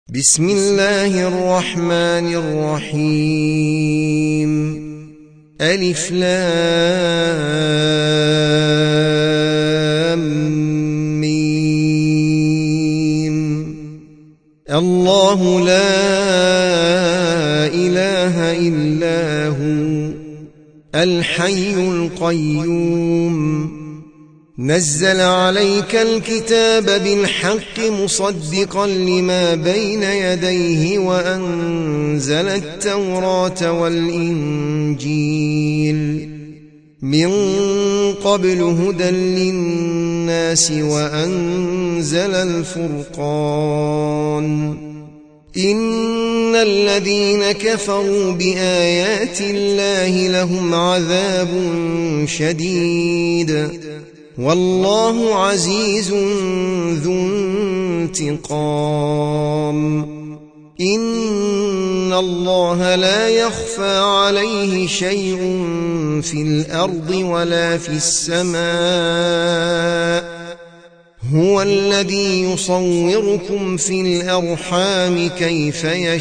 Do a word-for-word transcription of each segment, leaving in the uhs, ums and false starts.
بسم الله الرحمن الرحيم. ألف لام ميم. الله لا إله إلا هو الحي القيوم نزل عليك الكتاب بالحق مصدقا لما بين يديه وأنزل التوراة والإنجيل من قبل هدى للناس وأنزل الفرقان. إن الذين كفروا بآيات الله لهم عذاب شديد والله عزيز ذو انتقام. إن الله لا يخفى عليه شيء في الأرض ولا في السماء. هو الذي يصوركم في الأرحام كيف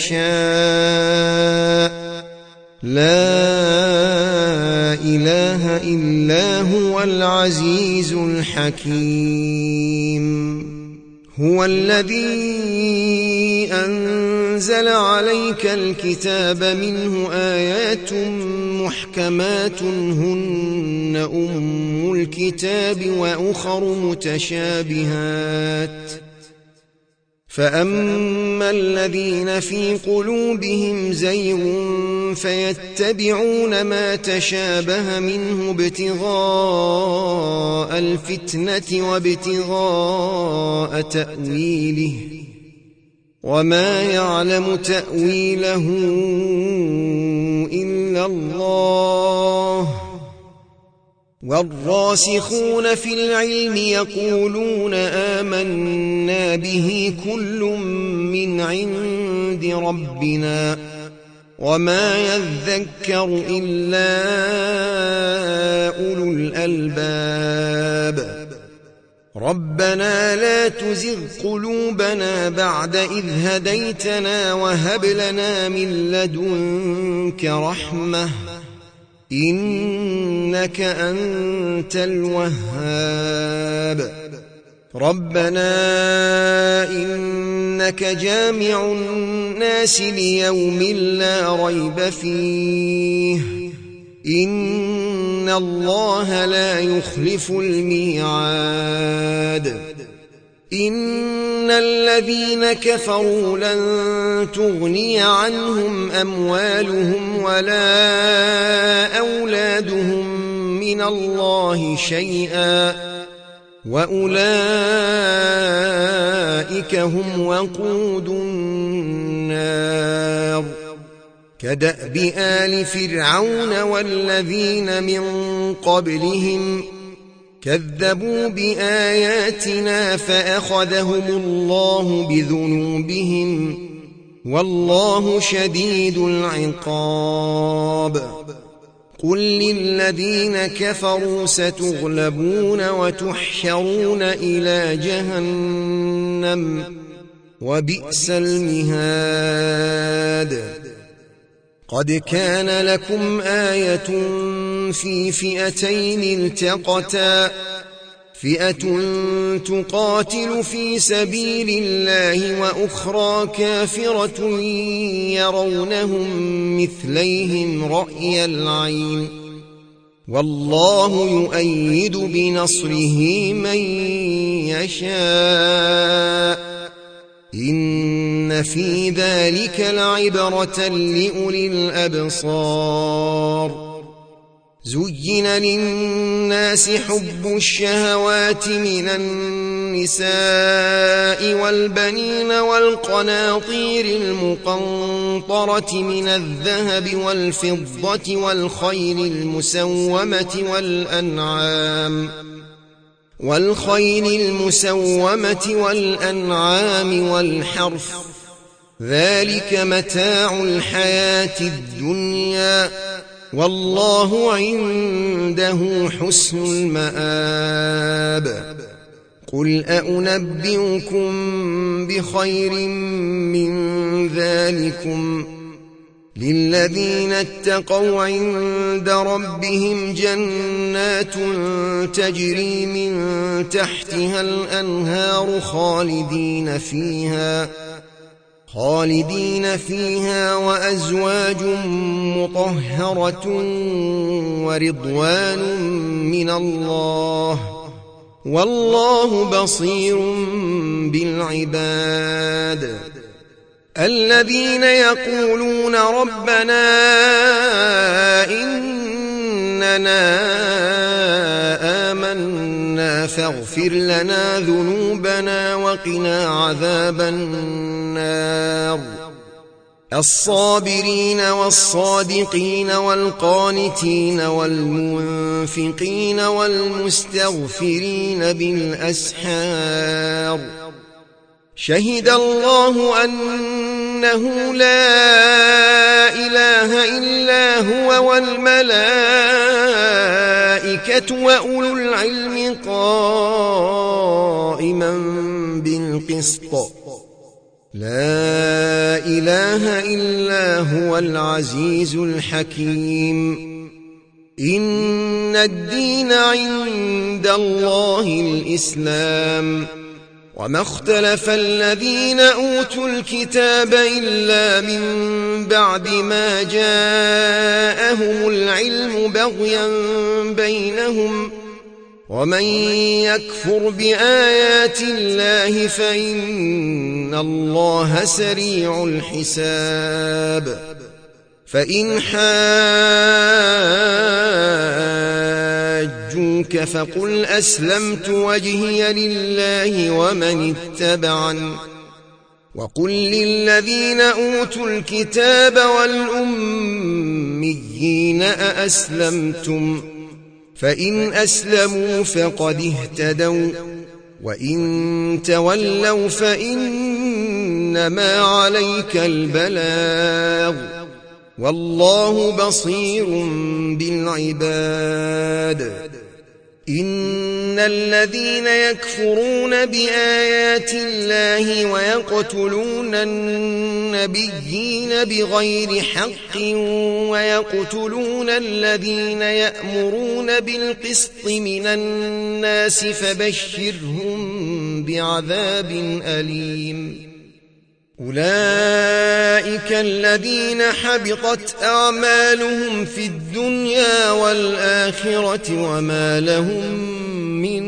يشاء. لا إله إلا هو العزيز الحكيم. هو الذي أنزل عليك الكتاب منه آيات محكمات هن أم الكتاب وأخر متشابهات. فأما الذين في قلوبهم زيغ فيتبعون ما تشابه منه ابتغاء الفتنة وابتغاء تأويله وما يعلم تأويله إلا الله. والراسخون في العلم يقولون آمنا به كل من عند ربنا وما يذكر إلا أولو الألباب. ربنا لا تزغ قلوبنا بعد إذ هديتنا وهب لنا من لدنك رحمة إنك أنت الوهاب. ربنا إنك جامع الناس ليوم لا ريب فيه إن الله لا يخلف الميعاد. إن الذين كفروا لن تغني عنهم أموالهم ولا أولادهم من الله شيئا وأولئك هم وقود النار. كدأب آل فرعون والذين من قبلهم كذبوا بآياتنا فأخذهم الله بذنوبهم والله شديد العقاب. قل للذين كفروا ستغلبون وتحشرون إلى جهنم وبئس المهاد. قد كان لكم آية في فئتين التقتا فئة تقاتل في سبيل الله وأخرى كافرة يرونهم مثليهم رأي العين والله يؤيد بنصره من يشاء. إن في ذلك لعبرة لأولي الأبصار. زين للناس حب الشهوات من النساء والبنين والقناطير المقنطرة من الذهب والفضة والخيل المسومة والأنعام والخيل المسومة والأنعام والحرث ذلك متاع الحياة الدنيا والله عنده حسن المآب. قل أنبئكم بخير من ذلكم للذين اتقوا عند ربهم جنات تجري من تحتها الأنهار خالدين فيها خالدين فيها وأزواج مطهرة ورضوان من الله والله بصير بالعباد الذين يقولون ربنا إننا آمنا فاغفر لنا ذنوبنا وقنا عذاب النار الصابرين والصادقين والقانتين والمنفقين والمستغفرين بالأسحار شهد الله أنه لا إله إلا هو والملائكة وأولو العلم قائما بالقسط لا إله إلا هو العزيز الحكيم إن الدين عند الله الإسلام وما اختلف الذين أوتوا الكتاب إلا من بعد ما جاءهم العلم بغيا بينهم ومن يكفر بآيات الله فإن الله سريع الحساب فإن حاجوك فقل أسلمت وجهي لله ومن اتبعني وقل للذين أوتوا الكتاب والأميين أأسلمتم فإن أسلموا فقد اهتدوا وإن تولوا فإنما عليك البلاغ والله بصير بالعباد إن الذين يكفرون بآيات الله ويقتلون النبيين بغير حق ويقتلون الذين يأمرون بالقسط من الناس فبشرهم بعذاب أليم أولئك الذين حبطت أعمالهم في الدنيا والآخرة وما لهم من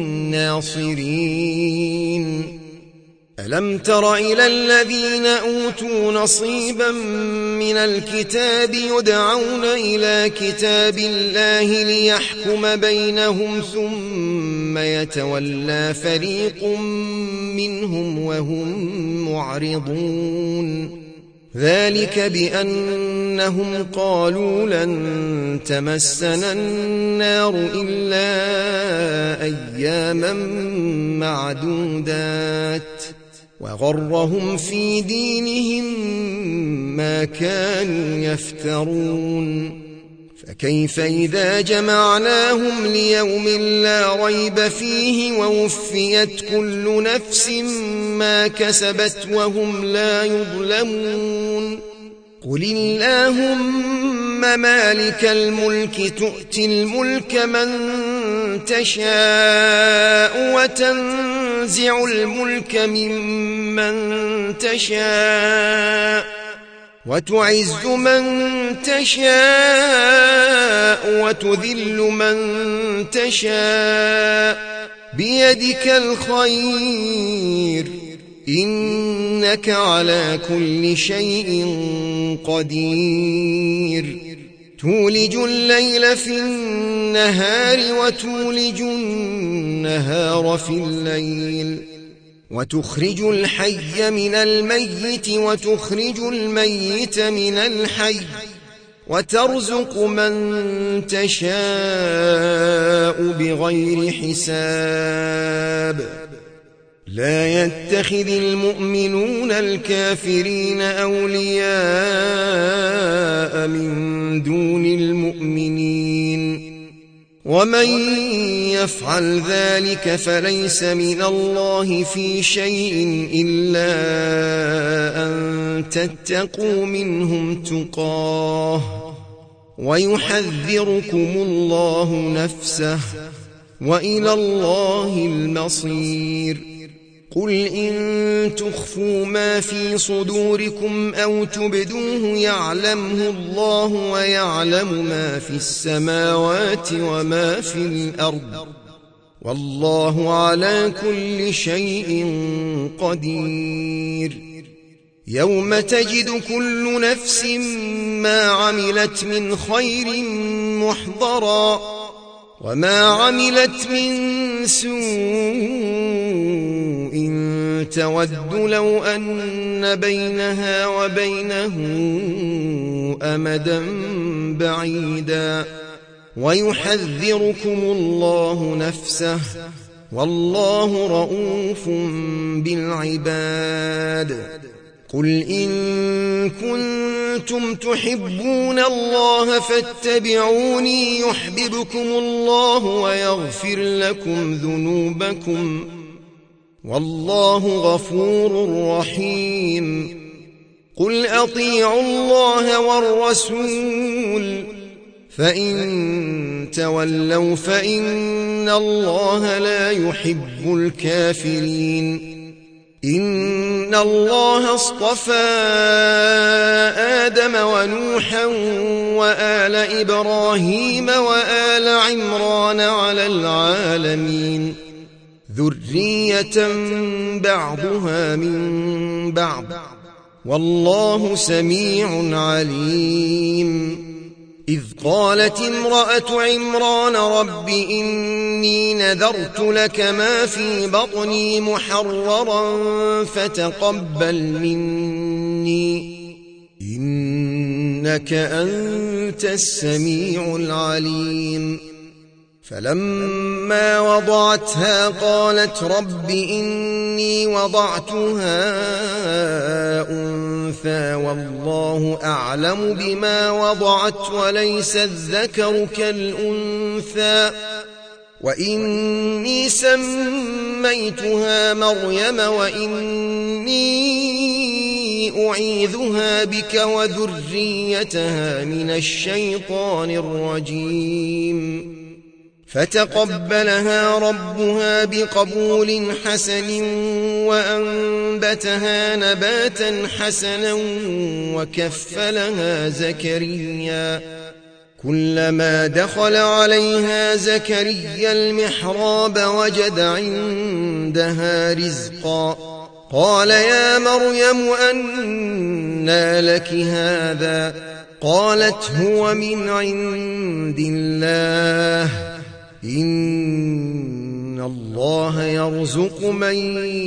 ناصرين ألم تر إلى الذين أوتوا نصيبا من الكتاب يدعون إلى كتاب الله ليحكم بينهم ثم يتولى فريق منهم وهم معرضون ذلك بأنهم قالوا لن تمسنا النار إلا أياما معدودات وغرهم في دينهم ما كانوا يفترون فكيف إذا جمعناهم ليوم لا ريب فيه ووفيت كل نفس ما كسبت وهم لا يظلمون قل اللهم مالك الملك تؤتي الملك من تشاء وتنزع الملك ممن تشاء وتعز من تشاء وتذل من تشاء بيدك الخير إنك على كل شيء قدير تولج الليل في النهار وتولج النهار في الليل وتخرج الحي من الميت وتخرج الميت من الحي وترزق من تشاء بغير حساب لا يتخذ المؤمنون الكافرين أولياء من دون المؤمنين ومن يفعل ذلك فليس من الله في شيء إلا أن تتقوا منهم تقاه ويحذركم الله نفسه وإلى الله المصير. قل إن تخفوا ما في صدوركم أو تبدوه يعلمه الله ويعلم ما في السماوات وما في الأرض والله على كل شيء قدير. يوم تجد كل نفس ما عملت من خير محضرا وما عملت من سوء تود لو أن بينها وبينه أمدا بعيدا ويحذركم الله نفسه والله رؤوف بالعباد. قل إن كنتم تحبون الله فاتبعوني يحببكم الله ويغفر لكم ذنوبكم والله غفور رحيم. قل أطيعوا الله والرسول فإن تولوا فإن الله لا يحب الكافرين. إن الله اصطفى آدم ونوحا وآل إبراهيم وآل عمران على العالمين ذرية بعضها من بعض والله سميع عليم. إذ قالت امرأة عمران رب إني نذرت لك ما في بطني محررا فتقبل مني إنك أنت السميع العليم. فلما وضعتها قالت رب إني وضعتها أنثى والله أعلم بما وضعت وليس الذكر كالأنثى وإني سميتها مريم وإني أعيذها بك وذريتها من الشيطان الرجيم. فتقبلها ربها بقبول حسن وأنبتها نباتا حسنا وكفلها زكريا. كلما دخل عليها زكريا المحراب وجد عندها رزقا قال يا مريم أنى لك هذا قالت هو من عند الله إن الله يرزق من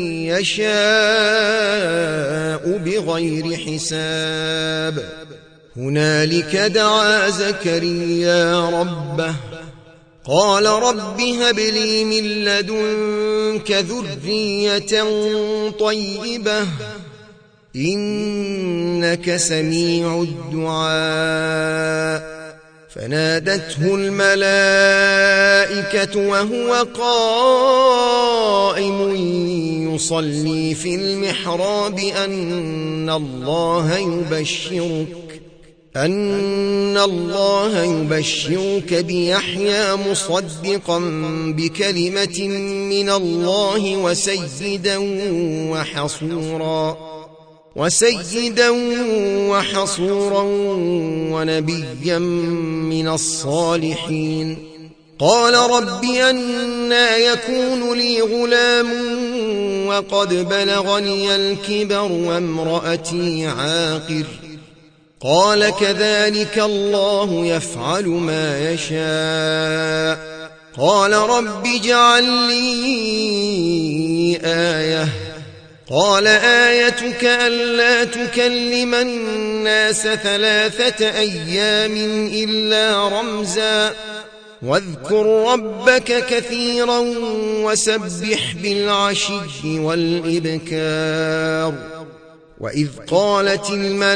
يشاء بغير حساب. هنالك دعا زكريا ربه قال رب هب لي من لدنك ذرية طيبة إنك سميع الدعاء. فنادته الملائكة وهو قائم يصلي في المحراب أن الله يبشرك أن الله يبشرك بيحيى مصدقا بكلمة من الله وسيدا وحصورا وسيدا وحصورا ونبيا من الصالحين. قال رب أنى يكون لي غلام وقد بلغني الكبر وامرأتي عاقر قال كذلك الله يفعل ما يشاء. قال رب اجعل لي آية قال آيتك ألا تكلم الناس ثلاثة أيام إلا رمزا واذكر ربك كثيرا وسبح بالعشي والإبكار. وإذ قالت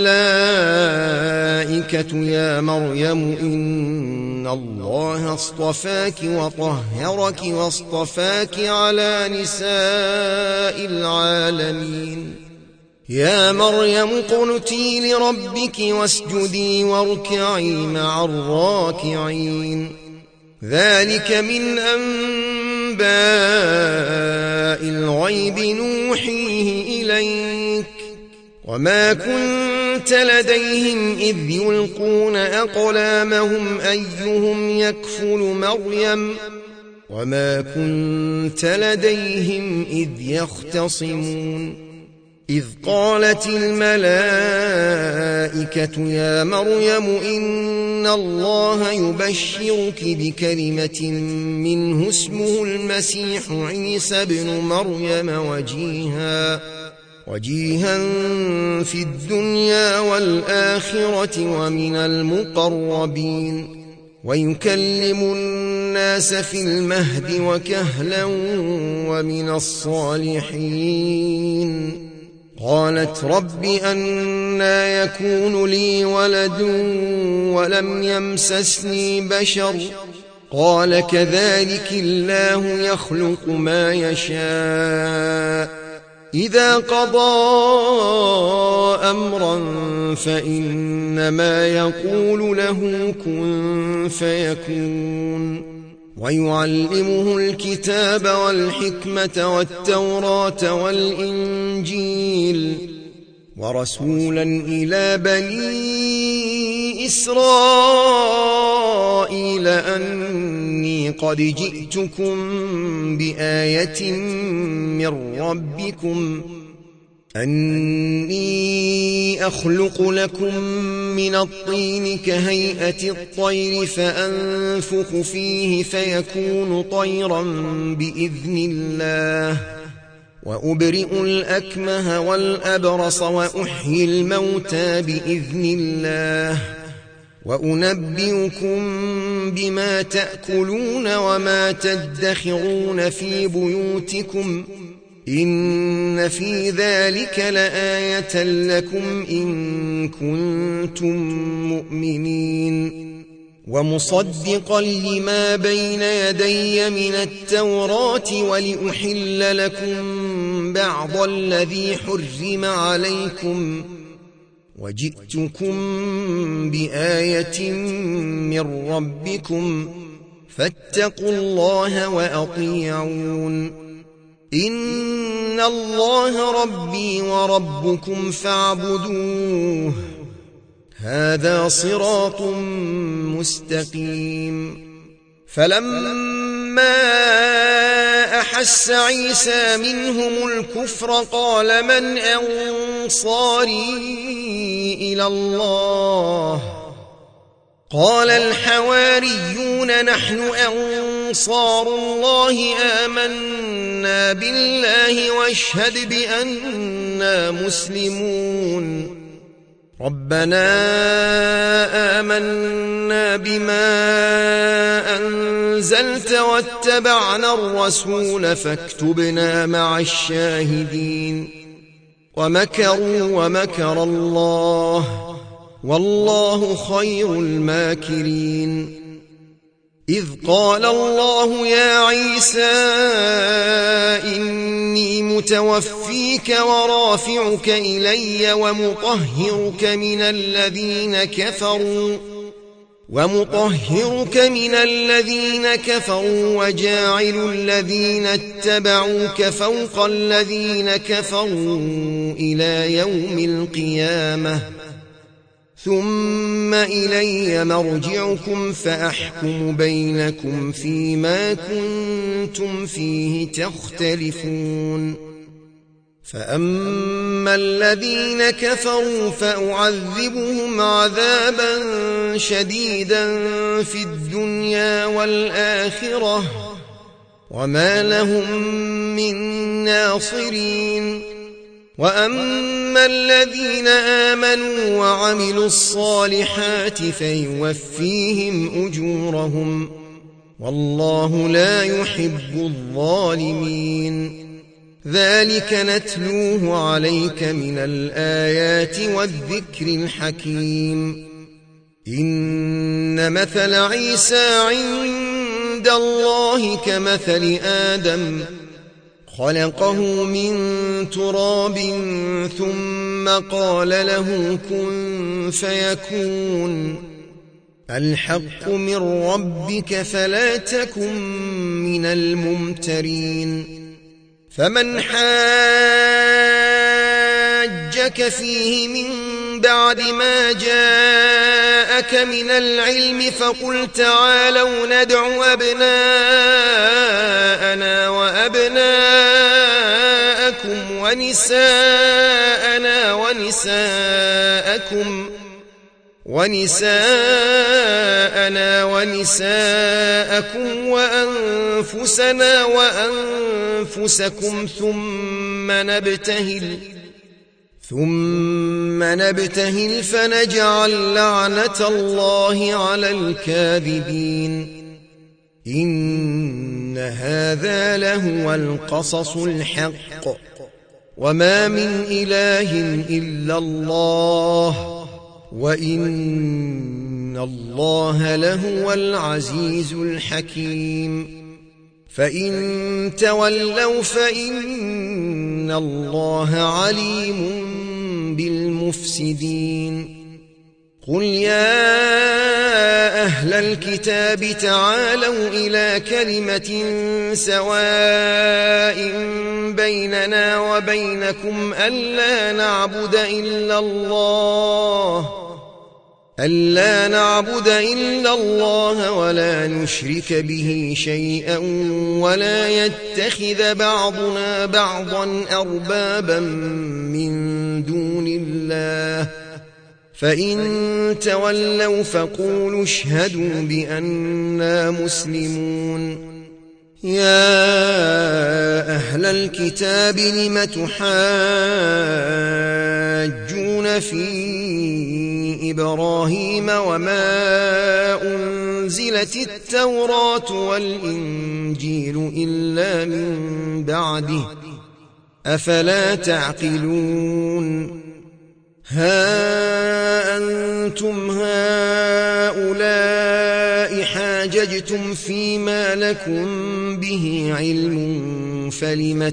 الملائكة يا مريم إن الله اصطفاك وطهرك واصطفاك على نساء العالمين يا مريم اقنتي لربك واسجدي واركعي مع الراكعين ذلك من أنباء الغيب نوحيه إليك وما كنت لديهم إذ يلقون أقلامهم أيهم يكفل مريم وما كنت لديهم إذ يختصمون إذ قالت الملائكة يا مريم إن الله يبشرك بكلمة منه اسمه المسيح عيسى ابن مريم وجيها وجيها في الدنيا والآخرة ومن المقربين ويكلم الناس في المهد وكهلا ومن الصالحين قالت رب أنى يكون لي ولد ولم يمسسني بشر قال كذلك الله يخلق ما يشاء إذا قضى أمرا فإنما يقول له كن فيكون ويعلمه الكتاب والحكمة والتوراة والإنجيل ورسولا إلى بني إسرائيل أني قد جئتكم بآية من ربكم أني أخلق لكم من الطين كهيئة الطير فأنفخ فيه فيكون طيرا بإذن الله وأبرئ الأكمه والأبرص وأحيي الموتى بإذن الله وأنبئكم بما تأكلون وما تدخرون في بيوتكم إن في ذلك لآية لكم إن كنتم مؤمنين ومصدقا لما بين يدي من التوراة ولأحل لكم بعض الذي حرم عليكم وجئتكم بآية من ربكم فاتقوا الله وأطيعون إن الله ربي وربكم فاعبدوه هذا صراط مستقيم فلما أحس عيسى منهم الكفر قال من أنصاري إلى الله قال الحواريون نحن أنصار الله آمنا بالله واشهد بأننا مسلمون ربنا آمنا بما أنزلت واتبعنا الرسول فاكتبنا مع الشاهدين ومكروا ومكر الله والله خير الماكرين إذ قال الله يا عيسى إني متوفيك ورافعك إلي ومطهرك من الذين كفروا ومطهرك من الذين كفروا وجاعل الذين اتبعوك فوق الذين كفروا إلى يوم القيامة ثم إلي مرجعكم فأحكم بينكم فيما كنتم فيه تختلفون فأما الذين كفروا فأعذبهم عذابا شديدا في الدنيا والآخرة وما لهم من ناصرين وأما الذين آمنوا وعملوا الصالحات فيوفيهم أجورهم والله لا يحب الظالمين ذلك نتلوه عليك من الآيات والذكر الحكيم إن مثل عيسى عند الله كمثل آدم خلقه من تراب ثم قال له كن فيكون الحق من ربك فلا تكن من الممترين فمن حاجك فيه من بعد ما جاءك من العلم فقل تعالوا ندع أبناءنا وأبناءكم ونساءنا ونساءكم ونساءنا ونساءكم وأنفسنا وأنفسكم ثم نبتهل ثم نبتهل فنجعل لعنة الله على الكاذبين إن هذا لهو القصص الحق وما من إله إلا الله وإن الله لهو العزيز الحكيم فإن تولوا فإن الله عليم بالمفسدين قل يا أهل الكتاب تعالوا إلى كلمة سواء بيننا وبينكم ألا نعبد إلا الله ألا نعبد إلا الله ولا نشرك به شيئا ولا يتخذ بعضنا بعضا أربابا من دون الله فإن تولوا فقولوا اشهدوا بأننا مسلمون يا أهل الكتاب لم تحاجون في إبراهيم وما أنزلت التوراة والإنجيل إلا من بعده أفلا تعقلون ها أنتم هؤلاء حاججتم فيما لكم به علم فلم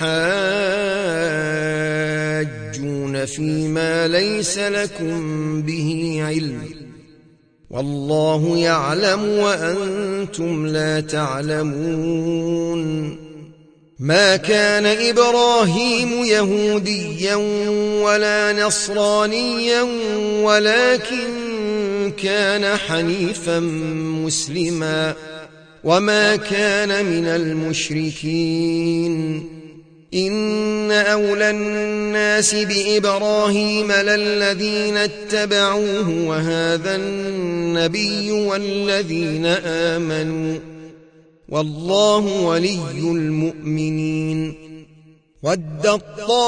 تحاجون فيما ليس لكم به علم والله يعلم وأنتم لا تعلمون ما كان إبراهيم يهوديا ولا نصرانيا ولكن كان حنيفا مسلما وما كان من المشركين إن أولى الناس بإبراهيم للذين اتبعوه وهذا النبي والذين آمنوا والله ولي المؤمنين ودت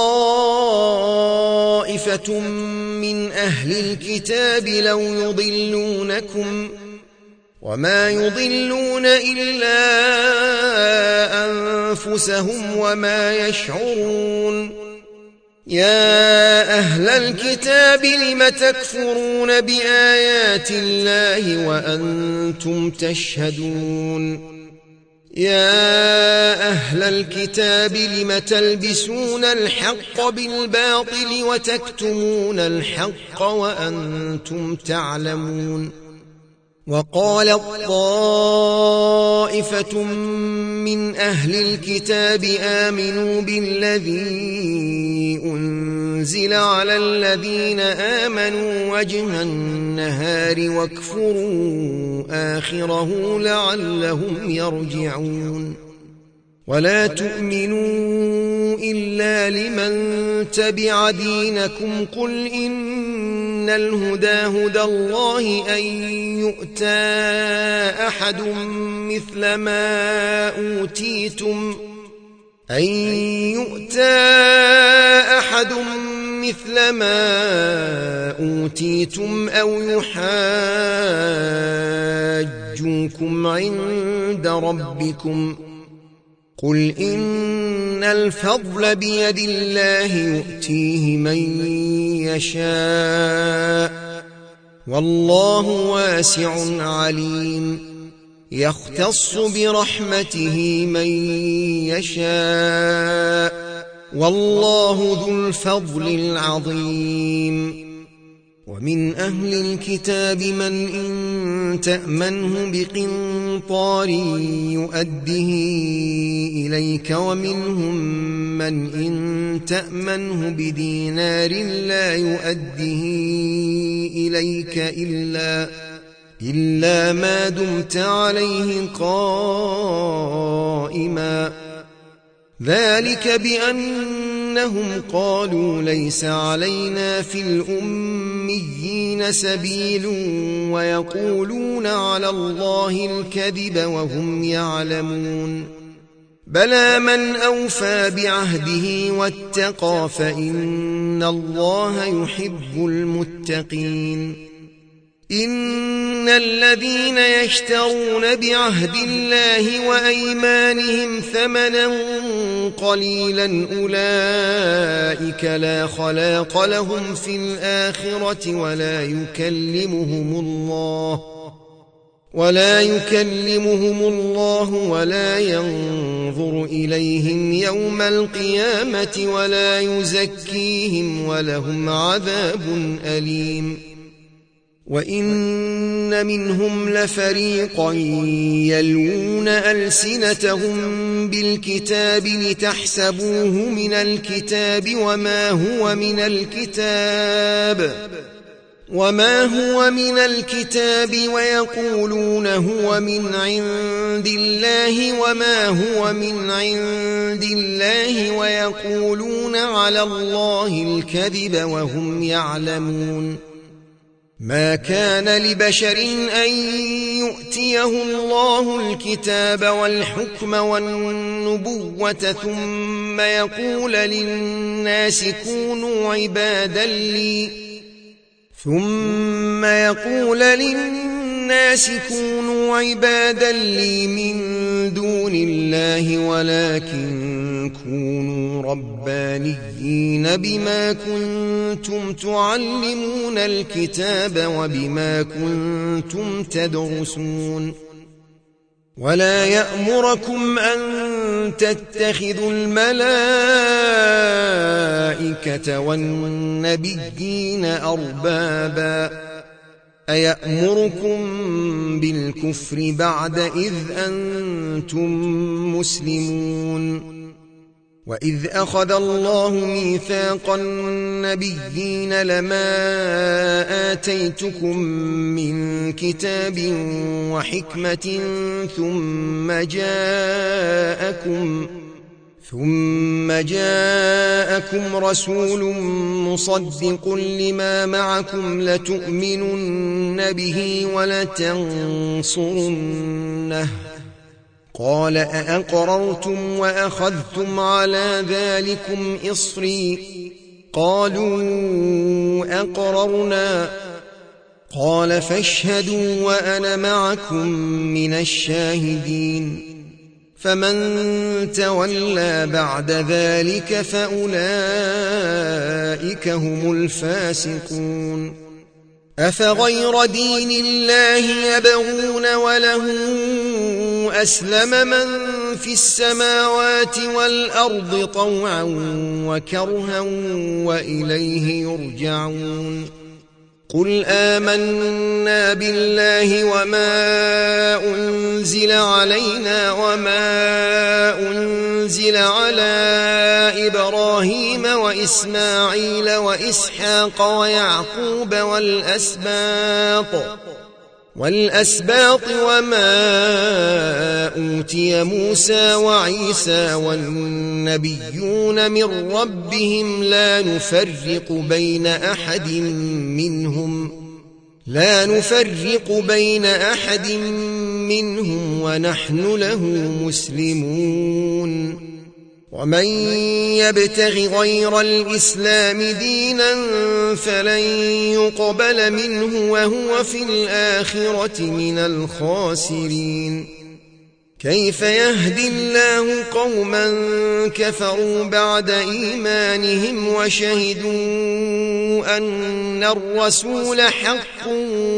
طائفة من أهل الكتاب لو يضلونكم وما يضلون إلا أنفسهم وما يشعرون يا أهل الكتاب لم تكفرون بآيات الله وأنتم تشهدون يا أهل الكتاب لم تلبسون الحق بالباطل وتكتمون الحق وأنتم تعلمون وقالت طائفة من أهل الكتاب آمنوا بالذي أنزل على الذين آمنوا وجه النهار واكفروا آخره لعلهم يرجعون ولا تؤمنوا إلا لمن تبع دينكم قل إن الهدى هدى الله أن يؤتى أحد مثل ما أوتيتم أن يؤتى أحد مثل ما أوتيتم أو يحاجوكم عند ربكم قل إن الفضل بيد الله يؤتيه من يشاء والله واسع عليم يختص برحمته من يشاء والله ذو الفضل العظيم. ومن أهل الكتاب من إن تأمنه بقنطار يؤده إليك ومنهم من إن تأمنه بدينار لا يؤده إليك إلا إلا ما دمت عليه قائما ذلك بأنهم قالوا ليس علينا في الأميين سبيل ويقولون على الله الكذب وهم يعلمون بلى من أوفى بعهده واتقى فإن الله يحب المتقين. إن الذين يشترون بعهد الله وأيمانهم ثمنا قليلا أولئك لا خلاق لهم في الآخرة ولا يكلمهم الله ولا يكلمهم الله ولا ينظر إليهم يوم القيامة ولا يزكيهم ولهم عذاب أليم. وإن منهم لفريقا يلوون ألسنتهم بالكتاب لتحسبوه من الكتاب وما هو من الكتاب وما هو من الكتاب ويقولون هو من عند الله وما هو من عند الله ويقولون على الله الكذب وهم يعلمون. ما كان لبشر أن يؤتيه الله الكتاب والحكم والنبوة ثم يقول للناس كونوا عبادا لي ثم يقول للناس كونوا عبادا لي من دون الله ولكن كونوا ربانيين بما كنتم تعلمون الكتاب وبما كنتم تدرسون. ولا يأمركم أن تتخذوا الملائكة والنبيين أربابا أيأمركم بالكفر بعد إذ أنتم مسلمون. وإذ أخذ الله ميثاق النبيين لما آتيتكم من كتاب وحكمة ثم جاءكم ثم جاءكم رسول مصدق لما معكم لتؤمنن به ولتنصرنه قال أأقررتم وأخذتم على ذلكم إصري قالوا أقررنا قال فاشهدوا وأنا معكم من الشاهدين. فمن تولى بعد ذلك فأولئك هم الفاسقون. أفغير دين الله يبغون وله أسلم من في السماوات والأرض طوعا وكرها وإليه يرجعون. قل آمنا بالله وما أنزل علينا وما أنزل على إبراهيم وإسماعيل وإسحاق ويعقوب والأسباط والأسباط وما أوتي موسى وعيسى والنبيون من ربهم لا نفرق بين أحد منهم لا نفرق بين أحد منهم ونحن له مسلمون. ومن يبتغ غير الإسلام دينا فلن يقبل منه وهو في الآخرة من الخاسرين. كيف يهدي الله قوما كفروا بعد إيمانهم وشهدوا أن الرسول حق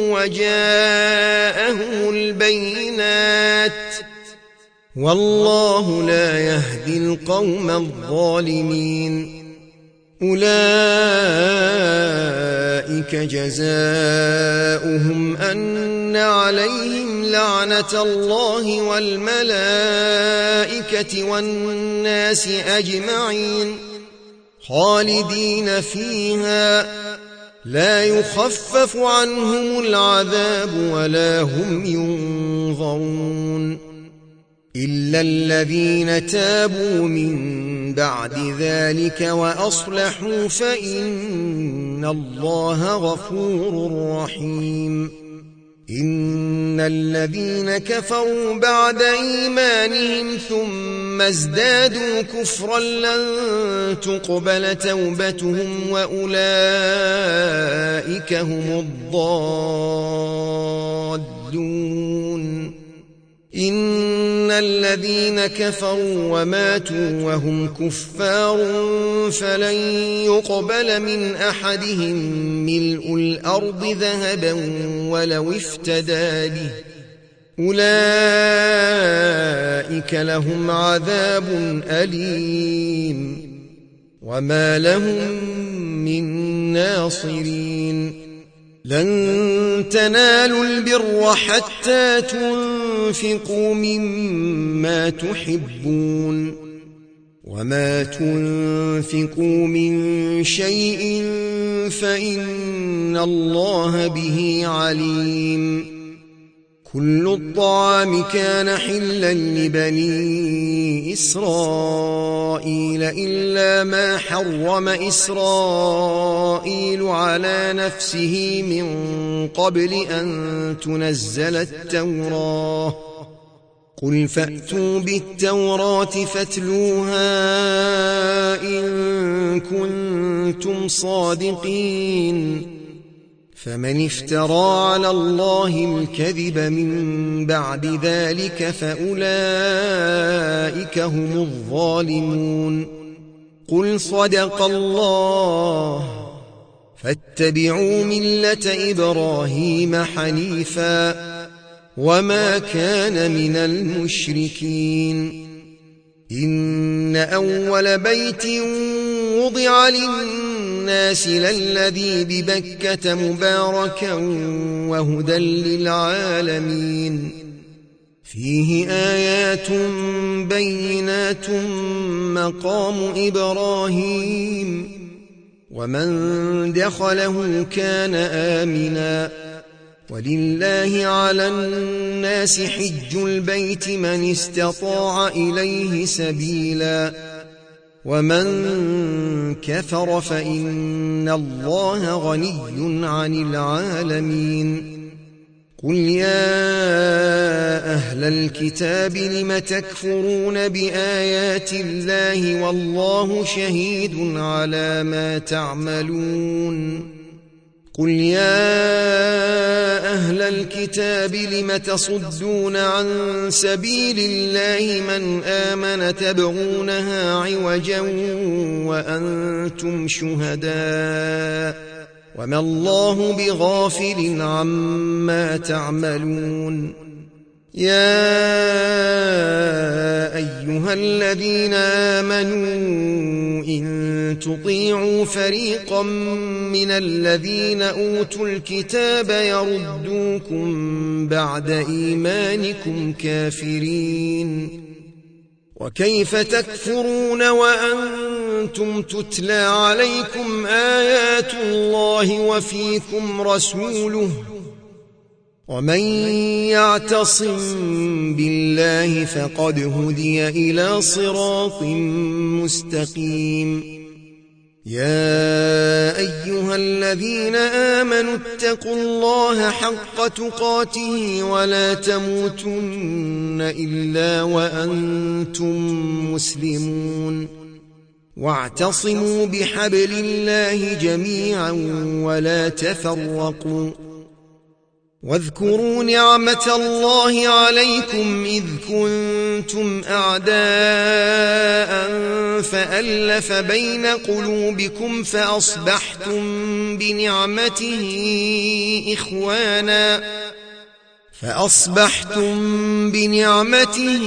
وجاءهم البينات والله لا يهدي القوم الظالمين أولئك جزاؤهم أن عليهم لعنة الله والملائكة والناس أجمعين خالدين فيها لا يخفف عنهم العذاب ولا هم ينظرون إلا الذين تابوا من بعد ذلك وأصلحوا فإن الله غفور رحيم إن الذين كفروا بعد إيمانهم ثم ازدادوا كفرا لن تقبل توبتهم وأولئك هم الضالون إن الذين كفروا وماتوا وهم كفار فلن يقبل من أحدهم ملء الأرض ذهبا ولو افتدى به أولئك لهم عذاب أليم وما لهم من ناصرين لن تنالوا البر حتى تنفقوا مما تحبون وما تنفقوا من شيء فإن الله به عليم كل الطعام كان حلا لبني إسرائيل إلا ما حرم إسرائيل على نفسه من قبل أن تنزل التوراة قل فأتوا بالتوراة فاتلوها إن كنتم صادقين فمن افترى على الله الكذب من بعد ذلك فأولئك هم الظالمون قل صدق الله فاتبعوا ملة إبراهيم حنيفا وما كان من المشركين إن أول بيت وضع للناس للذي ببكة مباركا وهدى للعالمين فيه آيات بينات مقام إبراهيم ومن دخله كان آمنا ولله على الناس حج البيت من استطاع إليه سبيلا ومن كفر فإن الله غني عن العالمين قل يا أهل الكتاب لم تكفرون بآيات الله والله شهيد على ما تعملون قل يا أهل الكتاب لم تصدون عن سبيل الله من آمن تبغونها عوجا وأنتم شهداء وما الله بغافل عما تعملون يا أيها الذين آمنوا إن تطيعوا فريقا من الذين أوتوا الكتاب يردوكم بعد إيمانكم كافرين وكيف تكفرون وأنتم تتلى عليكم آيات الله وفيكم رسوله ومن يعتصم بالله فقد هدي إلى صراط مستقيم يا أيها الذين آمنوا اتقوا الله حق تقاته ولا تموتن إلا وأنتم مسلمون واعتصموا بحبل الله جميعا ولا تفرقوا واذكروا نعمة الله عليكم إذ كنتم أعداء فألف بين قلوبكم فأصبحتم بنعمته إخوانا فأصبحتم بنعمته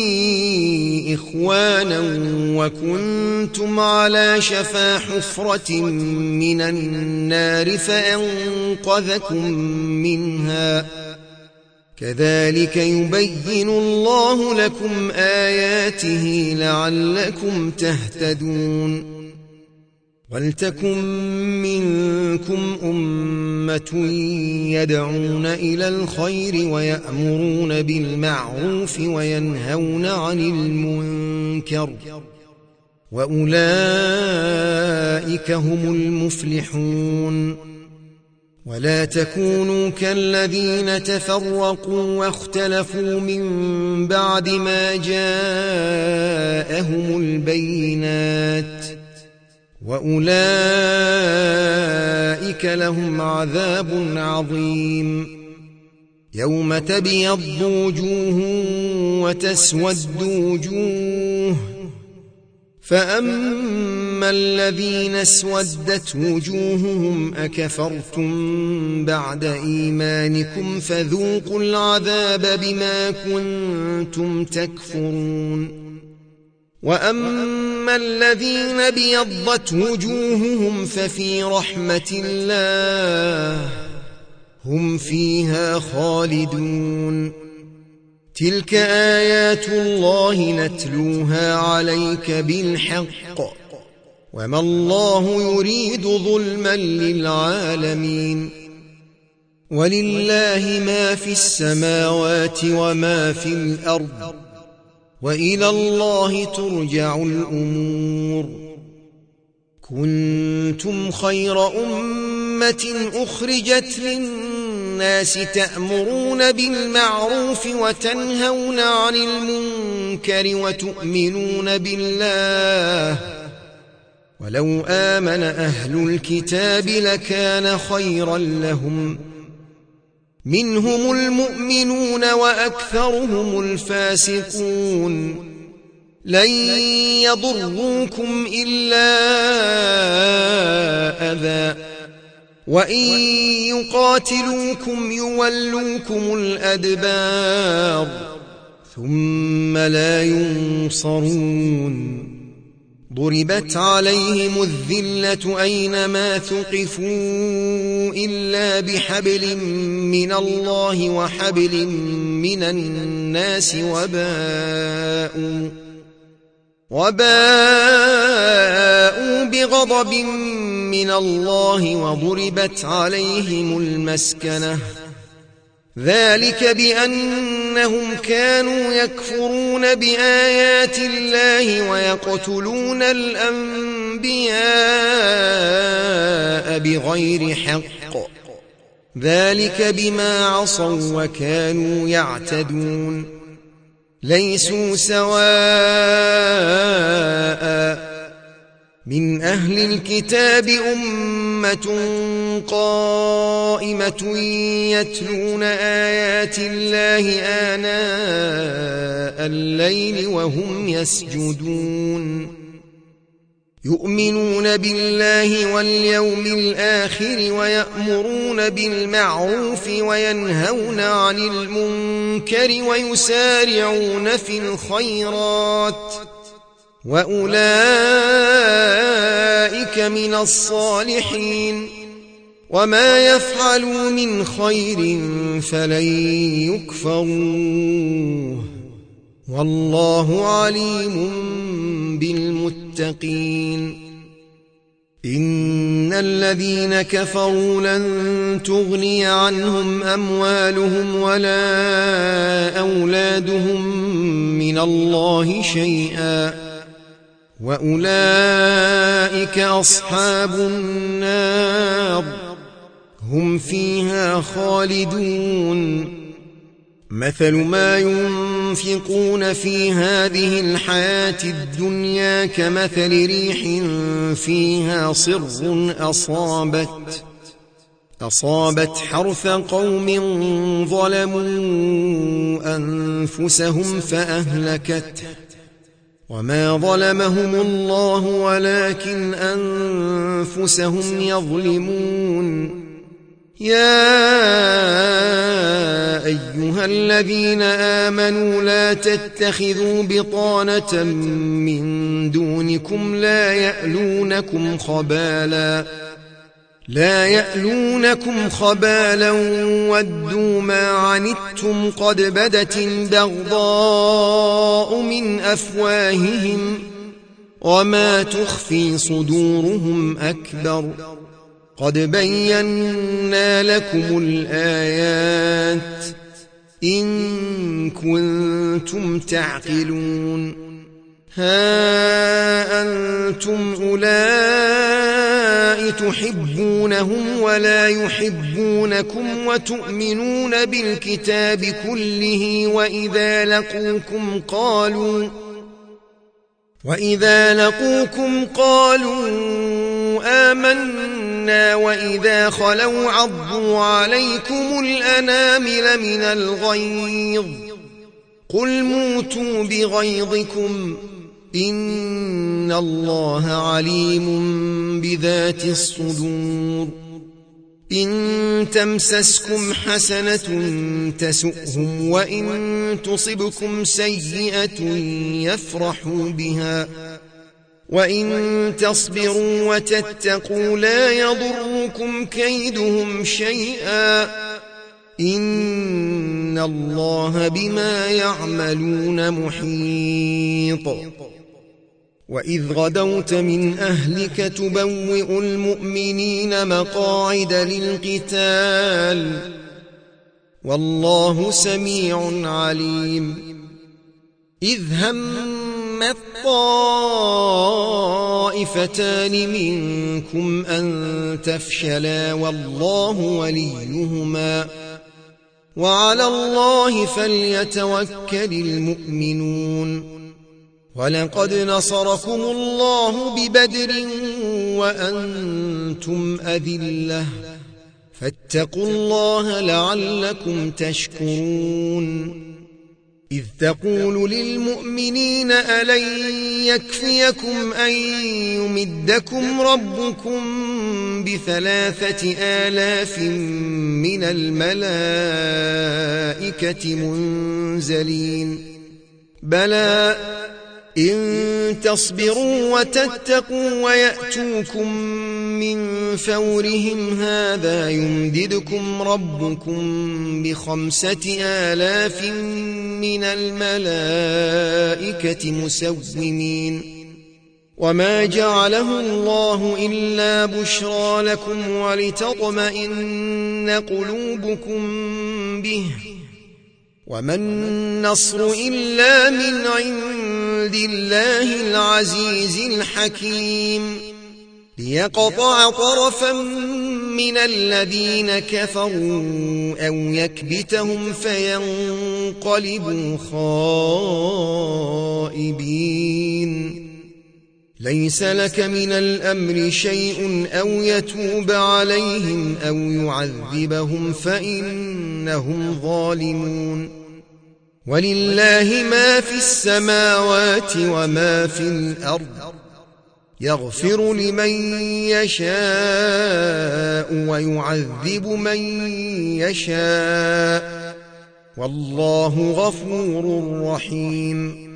إخوانا وكنتم على شفا حفرة من النار فأنقذكم منها كذلك يبين الله لكم آياته لعلكم تهتدون ولتكن منكم أمة يدعون إلى الخير ويأمرون بالمعروف وينهون عن المنكر وأولئك هم المفلحون ولا تكونوا كالذين تفرقوا واختلفوا من بعد ما جاءهم البينات وأولئك لهم عذاب عظيم يوم تبيض وجوه وتسود وجوه فأما الذين اسودت وجوههم أكفرتم بعد إيمانكم فذوقوا العذاب بما كنتم تكفرون وأما الذين بيضت وجوههم ففي رحمة الله هم فيها خالدون تلك آيات الله نتلوها عليك بالحق وما الله يريد ظلما للعالمين ولله ما في السماوات وما في الأرض وإلى الله ترجع الأمور كنتم خير أمة أخرجت للناس تأمرون بالمعروف وتنهون عن المنكر وتؤمنون بالله ولو آمن أهل الكتاب لكان خيرا لهم منهم المؤمنون وأكثرهم الفاسقون لن يضروكم إلا أذى وإن يقاتلوكم يولوكم الأدبار ثم لا ينصرون ضربت عليهم الذلة أينما ثقفوا إلا بحبل من الله وحبل من الناس وباءوا وباءوا بغضب من الله وضربت عليهم المسكنة ذلك بأنهم كانوا يكفرون بآيات الله ويقتلون الأنبياء بغير حق ذلك بما عصوا وكانوا يعتدون ليسوا سواء من أهل الكتاب أمة قائمة يتلون آيات الله آناء الليل وهم يسجدون يؤمنون بالله واليوم الآخر ويأمرون بالمعروف وينهون عن المنكر ويسارعون في الخيرات وأولئك من الصالحين وما يفعلوا من خير فلن يكفروه والله عليم بالمتقين إن الذين كفروا لن تغني عنهم أموالهم ولا أولادهم من الله شيئا وأولئك أصحاب النار هم فيها خالدون مثل ما ينفقون في هذه الحياة الدنيا كمثل ريح فيها صر أصابت أصابت حرث قوم ظلموا أنفسهم فأهلكته وما ظلمهم الله ولكن أنفسهم يظلمون يا أيها الذين آمنوا لا تتخذوا بطانة من دونكم لا يألونكم خبالا لا يألونكم خبالا ودوا ما عنتم قد بدت البغضاء من أفواههم وما تخفي صدورهم أكبر قد بينا لكم الآيات إن كنتم تعقلون ها أنتم أولئك تحبونهم ولا يحبونكم وتؤمنون بالكتاب كله وإذا لقوكم قالوا وإذا لقوكم قالوا آمنا وإذا خلوا عضوا عليكم الأنامل من الغيظ قل موتوا بغيظكم إن الله عليم بذات الصدور إن تمسسكم حسنة تسؤهم وإن تصبكم سيئة يفرحوا بها وإن تصبروا وتتقوا لا يضركم كيدهم شيئا إن الله بما يعملون محيط وإذ غدوت من أهلك تبوئ المؤمنين مقاعد للقتال والله سميع عليم إذ همت طائفتان منكم أن تفشلا والله وليهما وعلى الله فليتوكل المؤمنون ولقد نصركم الله ببدر وأنتم أذلة فاتقوا الله لعلكم تشكرون إذ تقول للمؤمنين ألن يكفيكم أن يمدكم ربكم بثلاثة آلاف من الملائكة منزلين بلى إن تصبروا وتتقوا ويأتوكم من فورهم هذا يمددكم ربكم بخمسة آلاف من الملائكة مسومين وما جعله الله إلا بشرى لكم ولتطمئن قلوبكم به وما النصر إلا من عند الله العزيز الحكيم ليقطع طرفا من الذين كفروا أو يكبتهم فينقلبوا خائبين ليس لك من الأمر شيء أو يتوب عليهم أو يعذبهم فإنهم ظالمون ولله ما في السماوات وما في الأرض يغفر لمن يشاء ويعذب من يشاء والله غفور رحيم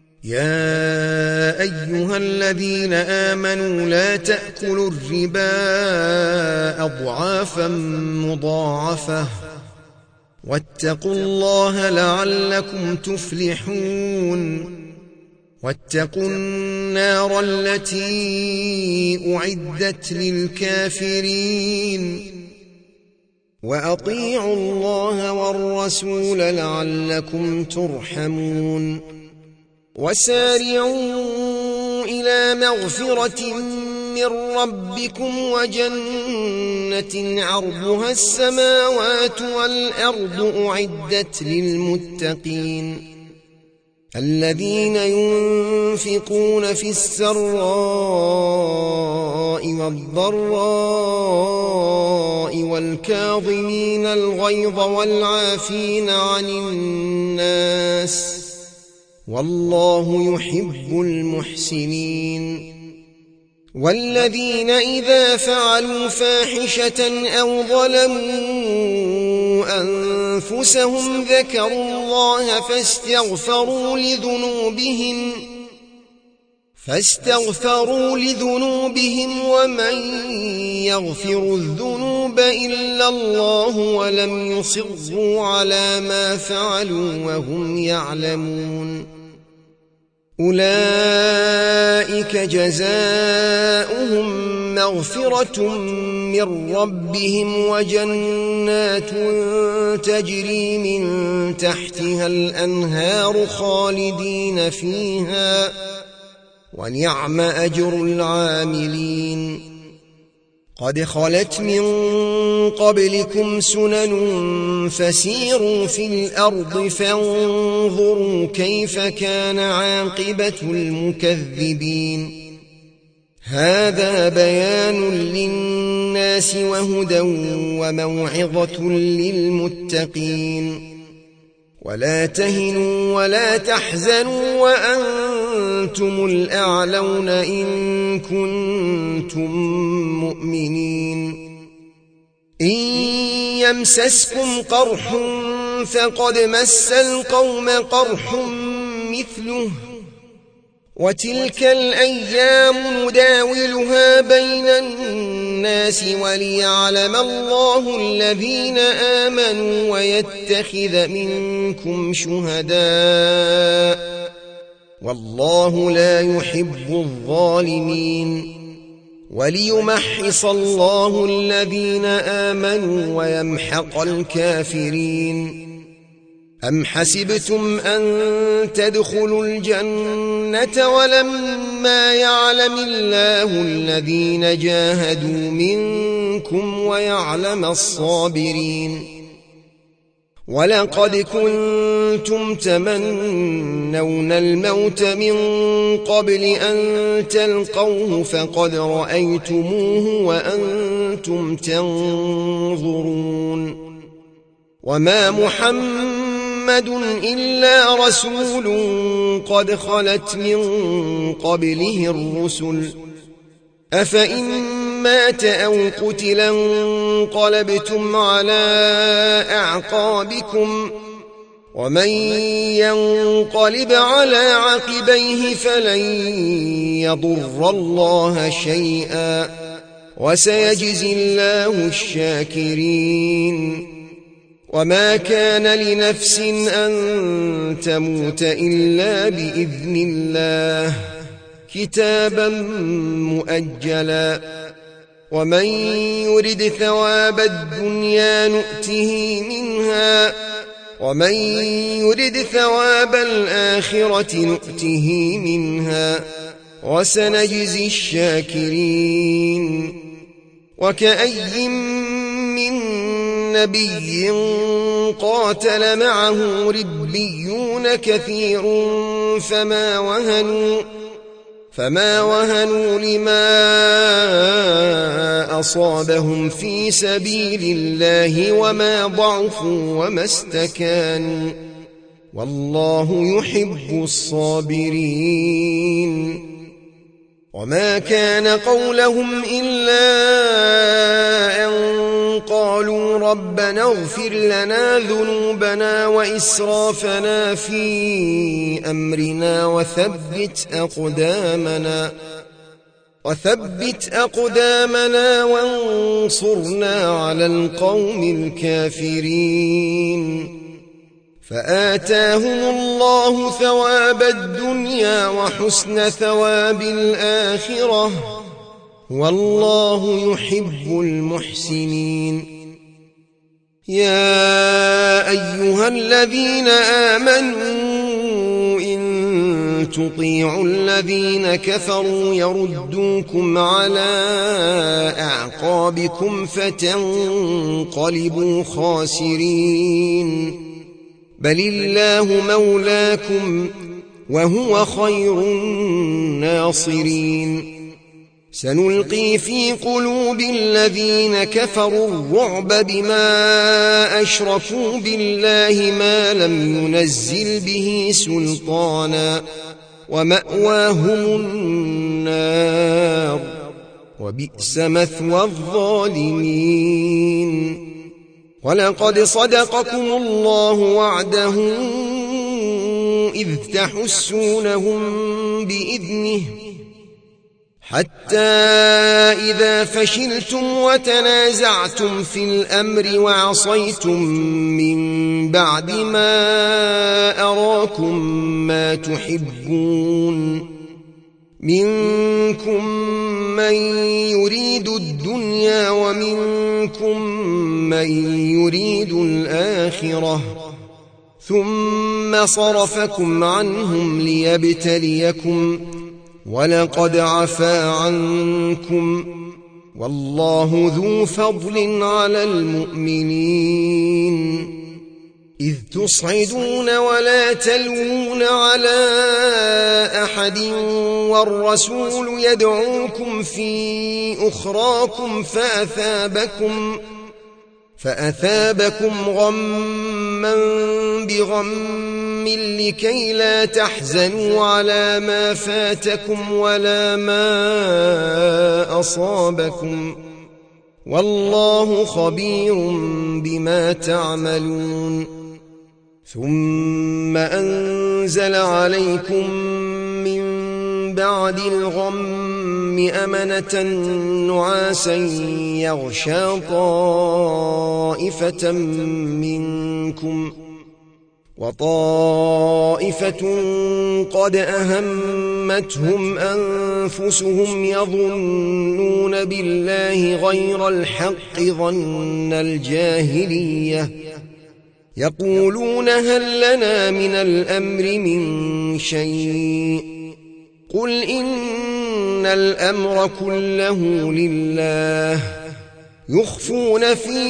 يا أيها الذين آمنوا لا تأكلوا الربا أضعافا مضاعفة واتقوا الله لعلكم تفلحون واتقوا النار التي أعدت للكافرين وأطيعوا الله والرسول لعلكم ترحمون وسارعوا إلى مغفرة من ربكم وجنة عرضها السماوات والأرض أعدت للمتقين الذين ينفقون في السراء والضراء والكاظمين الغيظ والعافين عن الناس والله يحب المحسنين والذين إذا فعلوا فاحشة أو ظلموا أنفسهم ذكروا الله فاستغفروا لذنوبهم فاستغفروا لذنوبهم ومن يغفر الذنوب إلا الله ولم يصروا على ما فعلوا وهم يعلمون أولئك جزاؤهم مغفرة من ربهم وجنات تجري من تحتها الأنهار خالدين فيها ونعم أجر العاملين قد خلت من قبلكم سنن فسيروا في الأرض فانظروا كيف كان عاقبة المكذبين هذا بيان للناس وهدى وموعظة للمتقين ولا تهنوا ولا تحزنوا وأنتم الأعلون إن كنتم مؤمنين إن يمسسكم قرح فقد مس القوم قرح مثله وتلك الأيام نداولها بين الناس وليعلم الله الذين آمنوا ويتخذ منكم شهداء والله لا يحب الظالمين وليمحص الله الذين آمنوا ويمحق الكافرين أم حسبتم أن تدخلوا الجنة ولما يعلم الله الذين جاهدوا منكم ويعلم الصابرين ولقد كنتم تمنون الموت من قبل أن تلقوه فقد رأيتموه وأنتم تنظرون وما محمد إلا رسول قد خلت من قبله الرسل أفإن مات أو قتلا انقلبتم على أعقابكم ومن ينقلب على عقبيه فلن يضر الله شيئا وسيجزي الله الشاكرين وما كان لنفس أن تموت إلا بإذن الله كتابا مؤجلا ومن يرد ثواب الدنيا نؤته منها ومن يرد ثواب الآخرة نؤته منها وسنجزي الشاكرين وكأي من نبي قاتل معه ربيون كثير فما وهنوا فما وهنوا لما أصابهم في سبيل الله وما ضعفوا وما استكانوا والله يحب الصابرين وما كان قولهم إلا أن قالوا ربنا اغفر لنا ذنوبنا وإسرافنا في أمرنا وثبت أقدامنا وثبت أقدامنا وانصرنا على القوم الكافرين فآتاهم الله ثواب الدنيا وحسن ثواب الآخرة والله يحب المحسنين يا أيها الذين آمنوا إن تطيعوا الذين كفروا يردوكم على أعقابكم فتنقلبوا خاسرين بل الله مولاكم وهو خير الناصرين سنلقي في قلوب الذين كفروا الرعب بما أشركوا بالله ما لم ينزل به سلطانا ومأواهم النار وبئس مثوى الظالمين ولقد صدقكم الله وعده إذ تحسونهم بإذنه حتى إذا فشلتم وتنازعتم في الأمر وعصيتم من بعد ما أراكم ما تحبون منكم من يريد الدنيا ومنكم من يريد الآخرة ثم صرفكم عنهم ليبتليكم ولقد عفا عنكم والله ذو فضل على المؤمنين إذ تصعدون ولا تلوون على أحد والرسول يدعوكم في أخراكم فأثابكم فأثابكم غما بغم لكي لا تحزنوا على ما فاتكم ولا ما أصابكم والله خبير بما تعملون ثم أنزل عليكم من بعد الغم أمنة نعاسا يغشى طائفة منكم وطائفة قد أهمتهم أنفسهم يظنون بالله غير الحق ظن الجاهلية يقولون هل لنا من الأمر من شيء قل إن الأمر كله لله يخفون في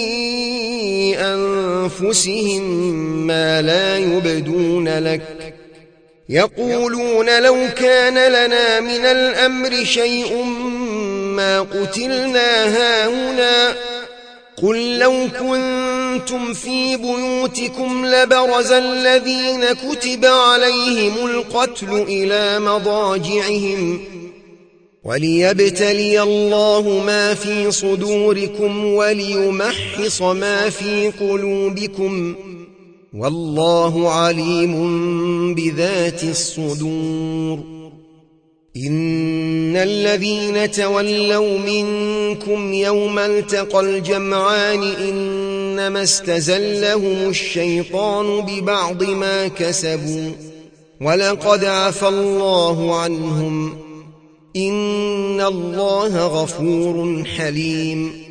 أنفسهم ما لا يبدون لك يقولون لو كان لنا من الأمر شيء ما قتلنا هاهنا قل لو كنتم في بيوتكم لبرز الذين كتب عليهم القتل إلى مضاجعهم وليبتلي الله ما في صدوركم وليمحص ما في قلوبكم والله عليم بذات الصدور إن الذين تولوا منكم يوم التقى الجمعان إنما استزلهم الشيطان ببعض ما كسبوا ولقد عفى الله عنهم إن الله غفور حليم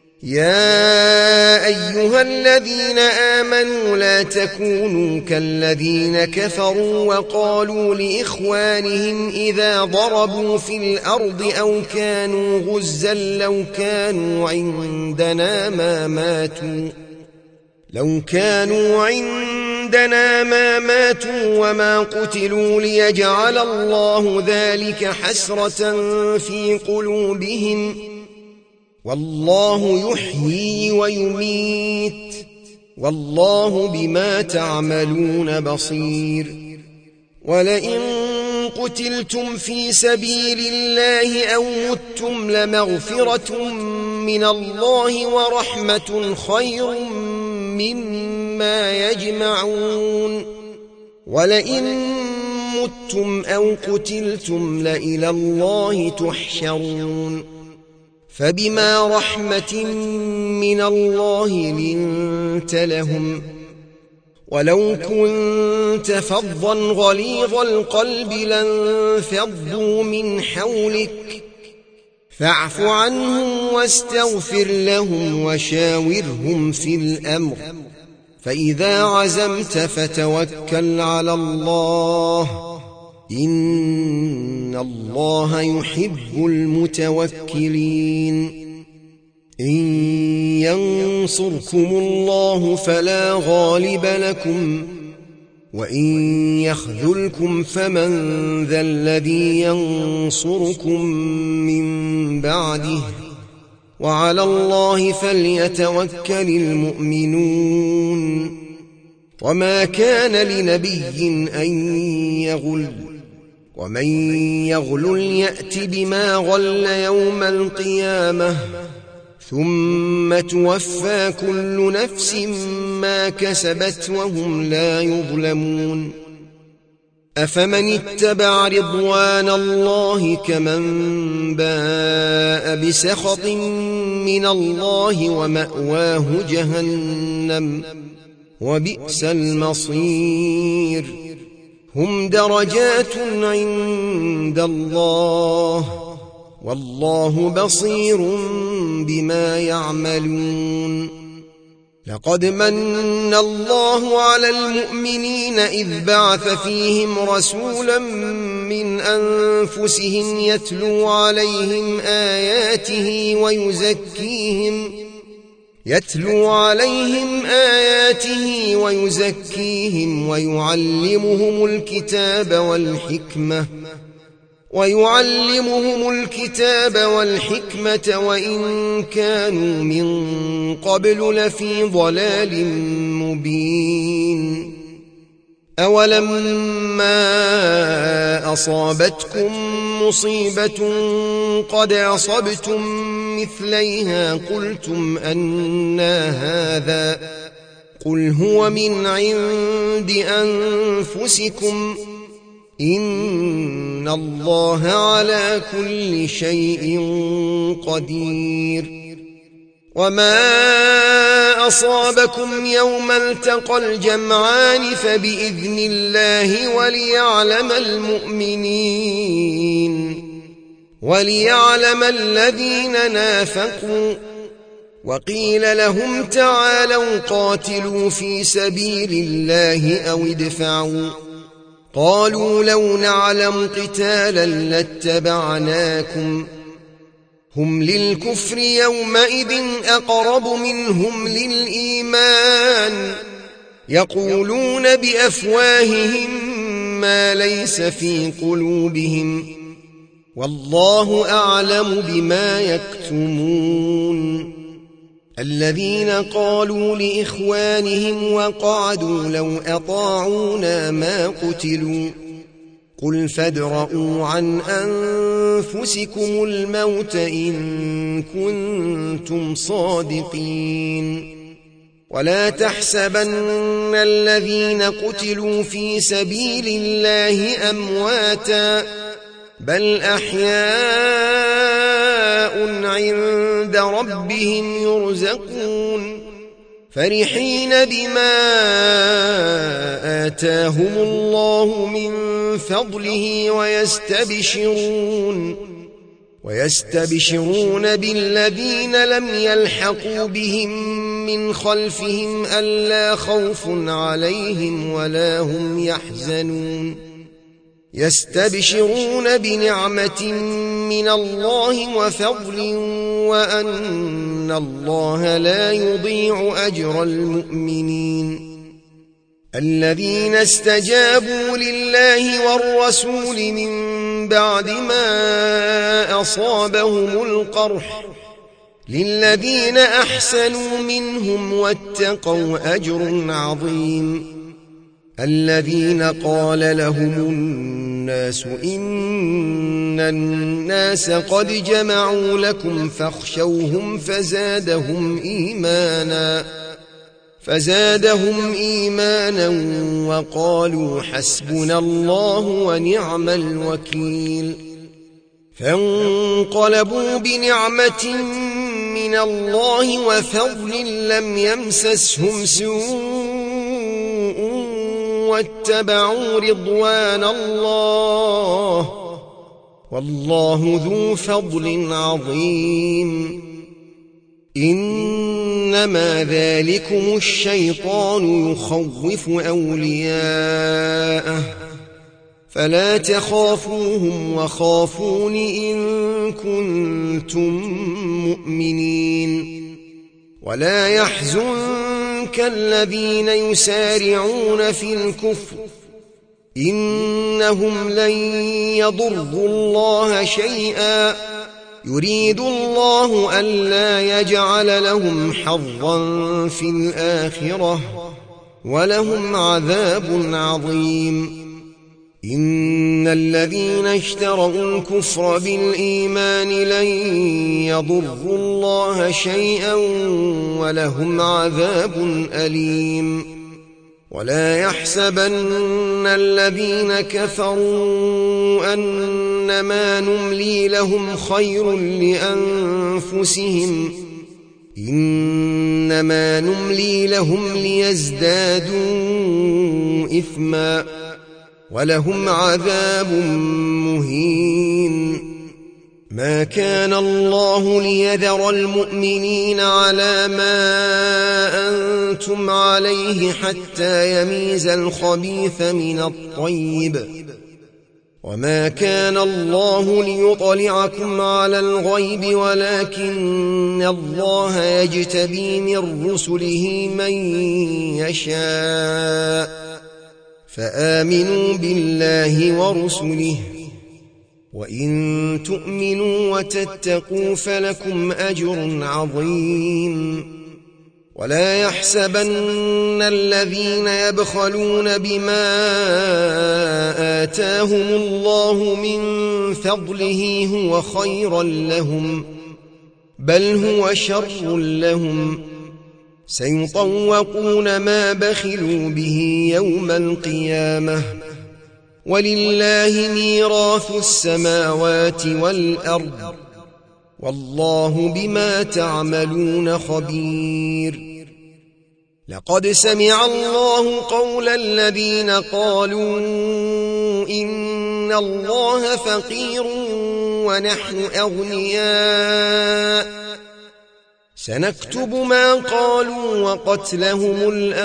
يا أيها الذين آمنوا لا تكونوا كالذين كفروا وقالوا لإخوانهم إذا ضربوا في الأرض أو كانوا غزا لو كانوا عندنا ما ماتوا لو كانوا عندنا ما ماتوا وما قتلوا ليجعل الله ذلك حسرة في قلوبهم والله يحيي ويميت والله بما تعملون بصير ولئن قتلتم في سبيل الله أو متم لمغفرة من الله ورحمة خير مما يجمعون ولئن متم أو قتلتم لإلى الله تحشرون فبما رحمة من الله لنت لهم ولو كنت فظا غليظ القلب لانفضوا من حولك فاعف عنهم واستغفر لهم وشاورهم في الأمر فإذا عزمت فتوكل على الله إن الله يحب المتوكلين إن ينصركم الله فلا غالب لكم وإن يخذلكم فمن ذا الذي ينصركم من بعده وعلى الله فليتوكل المؤمنون وما كان لنبي أن يغل ومن يغل يأت بما غل يوم القيامة ثم توفى كل نفس ما كسبت وهم لا يظلمون أفمن اتبع رضوان الله كمن باء بسخط من الله ومأواه جهنم وبئس المصير هم درجات عند الله والله بصير بما يعملون لقد من الله على المؤمنين إذ بعث فيهم رسولا من أنفسهم يتلو عليهم آياته ويزكيهم يتلو عليهم آياته ويزكيهم ويعلمهم الكتاب والحكمة ويعلمهم الكتاب والحكمة وإن كانوا من قبل لفي ضلال مبين أولما أصابتكم مصيبة قد أصبتم مثليها قلتم أنى هذا قل هو من عند أنفسكم إن الله على كل شيء قدير وما أصابكم يوم التقى الجمعان فبإذن الله وليعلم المؤمنين وليعلم الذين نافقوا وقيل لهم تعالوا قاتلوا في سبيل الله أو ادفعوا قالوا لو نعلم قتالا لاتبعناكم هم للكفر يومئذ أقرب منهم للإيمان يقولون بأفواههم ما ليس في قلوبهم والله أعلم بما يكتمون الذين قالوا لإخوانهم وقعدوا لو أطاعونا ما قتلوا قل فادرءوا عن أنفسكم الموت إن كنتم صادقين ولا تحسبن الذين قتلوا في سبيل الله أمواتا بل أحياء عند ربهم يرزقون فرحين بما آتاهم الله من فضله ويستبشرون ويستبشرون بالذين لم يلحقوا بهم من خلفهم ألا خوف عليهم ولا هم يحزنون يستبشرون بنعمة من الله وفضل وأن الله لا يضيع أجر المؤمنين الذين استجابوا لله والرسول من بعد ما أصابهم القرح للذين أحسنوا منهم واتقوا أجر عظيم الذين قال لهم الناس إن الناس قد جمعوا لكم فاخشوهم فزادهم إيمانا فزادهم إيمانا وقالوا حسبنا الله ونعم الوكيل فانقلبوا بنعمة من الله وفضل لم يمسسهم سوء واتبعوا رضوان الله والله ذو فضل عظيم إنما ذلكم الشيطان يخوف أولياءه فلا تخافوهم وخافون إن كنتم مؤمنين ولا يحزنك أولئك الذين يسارعون في الكفر إنهم لن يضروا الله شيئا يريد الله ألا يجعل لهم حظا في الآخرة ولهم عذاب عظيم. إن الذين اشتروا الكفر بالإيمان لن يضروا الله شيئا ولهم عذاب أليم. ولا يحسبن الذين كفروا أنما نملي لهم خير لأنفسهم إنما نملي لهم ليزدادوا إثما ولهم عذاب مهين. ما كان الله ليذر المؤمنين على ما أنتم عليه حتى يميز الخبيث من الطيب وما كان الله ليطلعكم على الغيب ولكن الله يجتبي من رسله من يشاء فآمنوا بالله ورسله وإن تؤمنوا وتتقوا فلكم أجر عظيم. ولا يحسبن الذين يبخلون بما آتاهم الله من فضله هو خيرا لهم بل هو شر لهم سيطوقون ما بخلوا به يوم القيامة ولله ميراث السماوات والأرض والله بما تعملون خبير. لقد سمع الله قول الذين قالوا إن الله فقير ونحن أغنياء سنكتب ما قالوا وقتلهم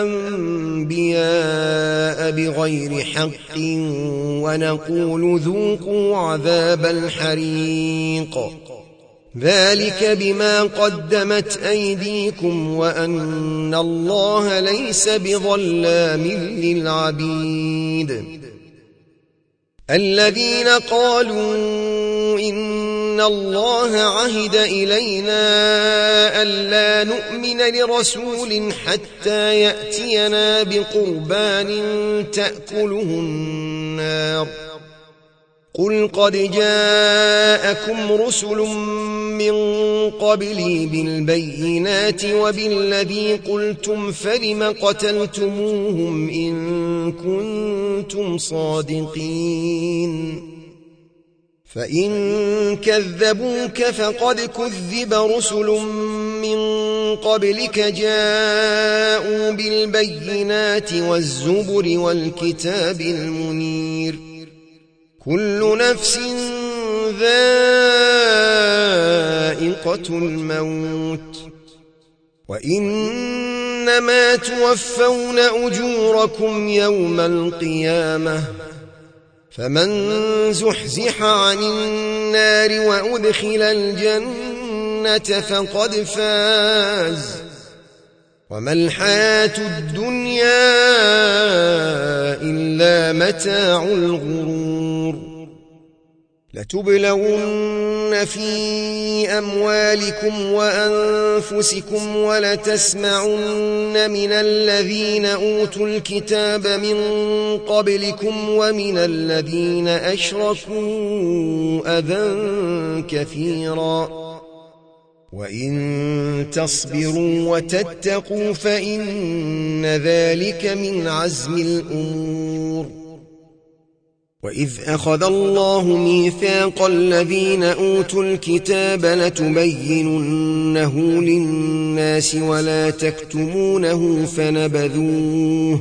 الأنبياء بغير حق ونقول ذوقوا عذاب الحريق ذلك بما قدمت أيديكم وأن الله ليس بظلام للعبيد. الذين قالوا إن الله عهد إلينا ألا نؤمن لرسول حتى يأتينا بقربان تأكله النار قل قد جاءكم رسل من قبلي بالبينات وبالذي قلتم فلم قتلتموهم إن كنتم صادقين فإن كذبوك فقد كذب رسل من قبلك جاءوا بالبينات والزبر والكتاب المنير كل نفس ذائقة الموت وإنما توفون أجوركم يوم القيامة فمن زحزح عن النار وأدخل الجنة فقد فاز وما الحياة الدنيا إلا متاع الغرور. لتبلون في أموالكم وأنفسكم ولتسمعن من الذين أوتوا الكتاب من قبلكم ومن الذين أشركوا أذى كثيرا وإن تصبروا وتتقوا فإن ذلك من عزم الأمور. وإذ أخذ الله ميثاق الذين أوتوا الكتاب لتبيننه للناس ولا تكتمونه فنبذوه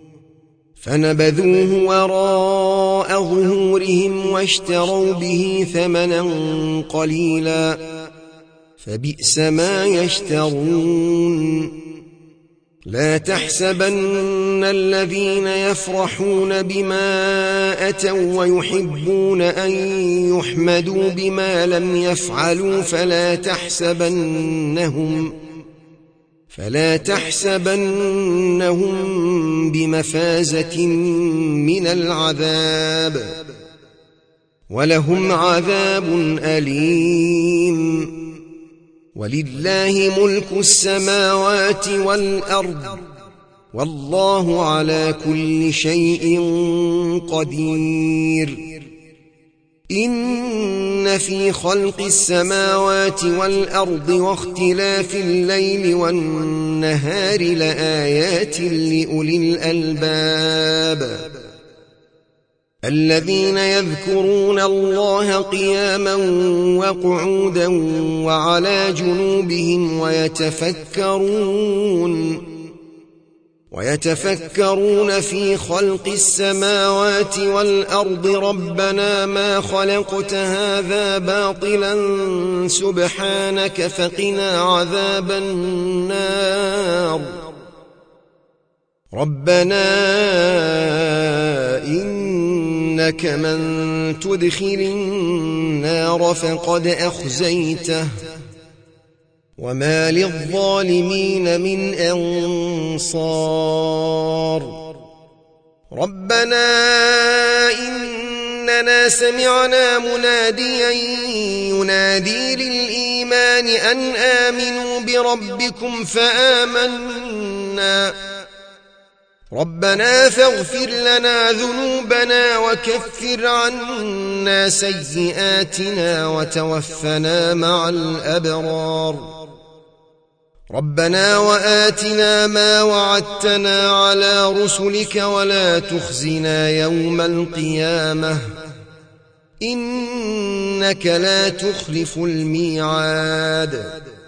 فنبذوه وراء ظهورهم واشتروا به ثمنا قليلا فبئس ما يشترون. لا تحسبن الذين يفرحون بما أتوا ويحبون أن يحمدوا بما لم يفعلوا فلا تحسبنهم فلا تحسبنهم بمفازة من العذاب ولهم عذاب أليم ولله ملك السماوات والأرض والله على كل شيء قدير إن في خلق السماوات والأرض واختلاف الليل والنهار لآيات لأولي الألباب الذين يذكرون الله قياما وقعودا وعلى جنوبهم ويتفكرون ويتفكرون في خلق السماوات والأرض ربنا ما خلقت هذا باطلا سبحانك فقنا عذاب النار ربنا إنك من تدخل النار فقد أخزيته وما للظالمين من أنصار ربنا إننا سمعنا مناديا ينادي للإيمان أن آمنوا بربكم فآمنا ربنا فاغفر لنا ذنوبنا وكفر عنا سيئاتنا وتوفنا مع الأبرار ربنا وآتنا ما وعدتنا على رسلك ولا تخزنا يوم القيامة إنك لا تخلف الميعاد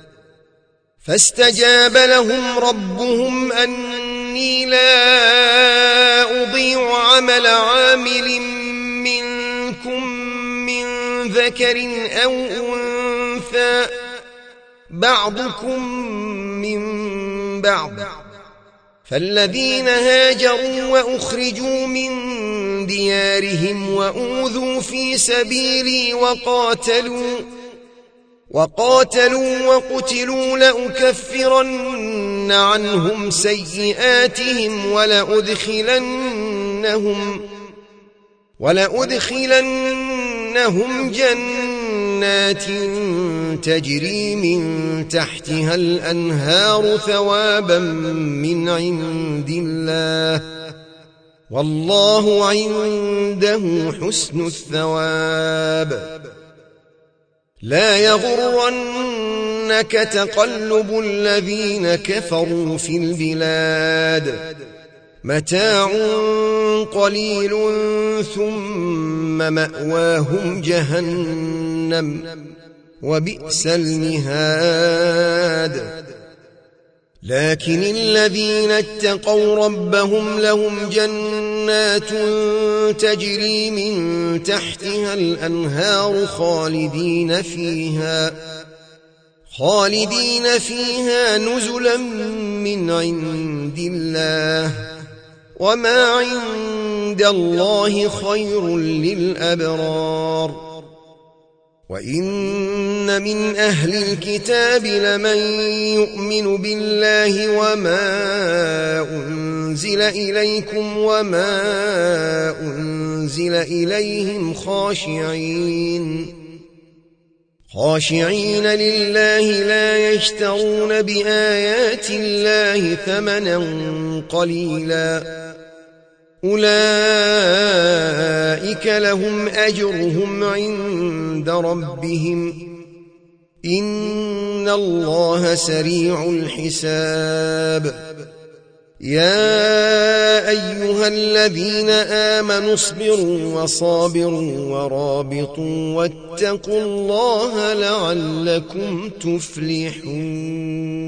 فاستجاب لهم ربهم أني لا أضيع عمل عامل منكم من ذكر أو أنثى بعضكم من بعض فالذين هاجروا وأخرجوا من ديارهم وأوذوا في سبيلي وقاتلوا وقاتلوا وقتلوا لأكفرن عنهم سيئاتهم ولأدخلنهم ولأدخلنهم جنات تجري من تحتها الأنهار ثوابا من عند الله والله عنده حسن الثواب لا يغرنك تقلب الذين كفروا في البلاد متاع قليل ثم مأواهم جهنم وبئس المهاد لكن الذين اتقوا ربهم لهم جنات تجري من تحتها الأنهار خالدين فيها خالدين فيها نزلا من عند الله وما عند الله خير للأبرار وإن من أهل الكتاب لمن يؤمن بالله وما أنزل إليكم وما أنزل إليهم خاشعين خاشعين لله لا يشترون بآيات الله ثمنا قليلا أولئك لهم أجرهم عند ربهم إن الله سريع الحساب يا أيها الذين آمنوا اصبروا وصابروا ورابطوا واتقوا الله لعلكم تفلحون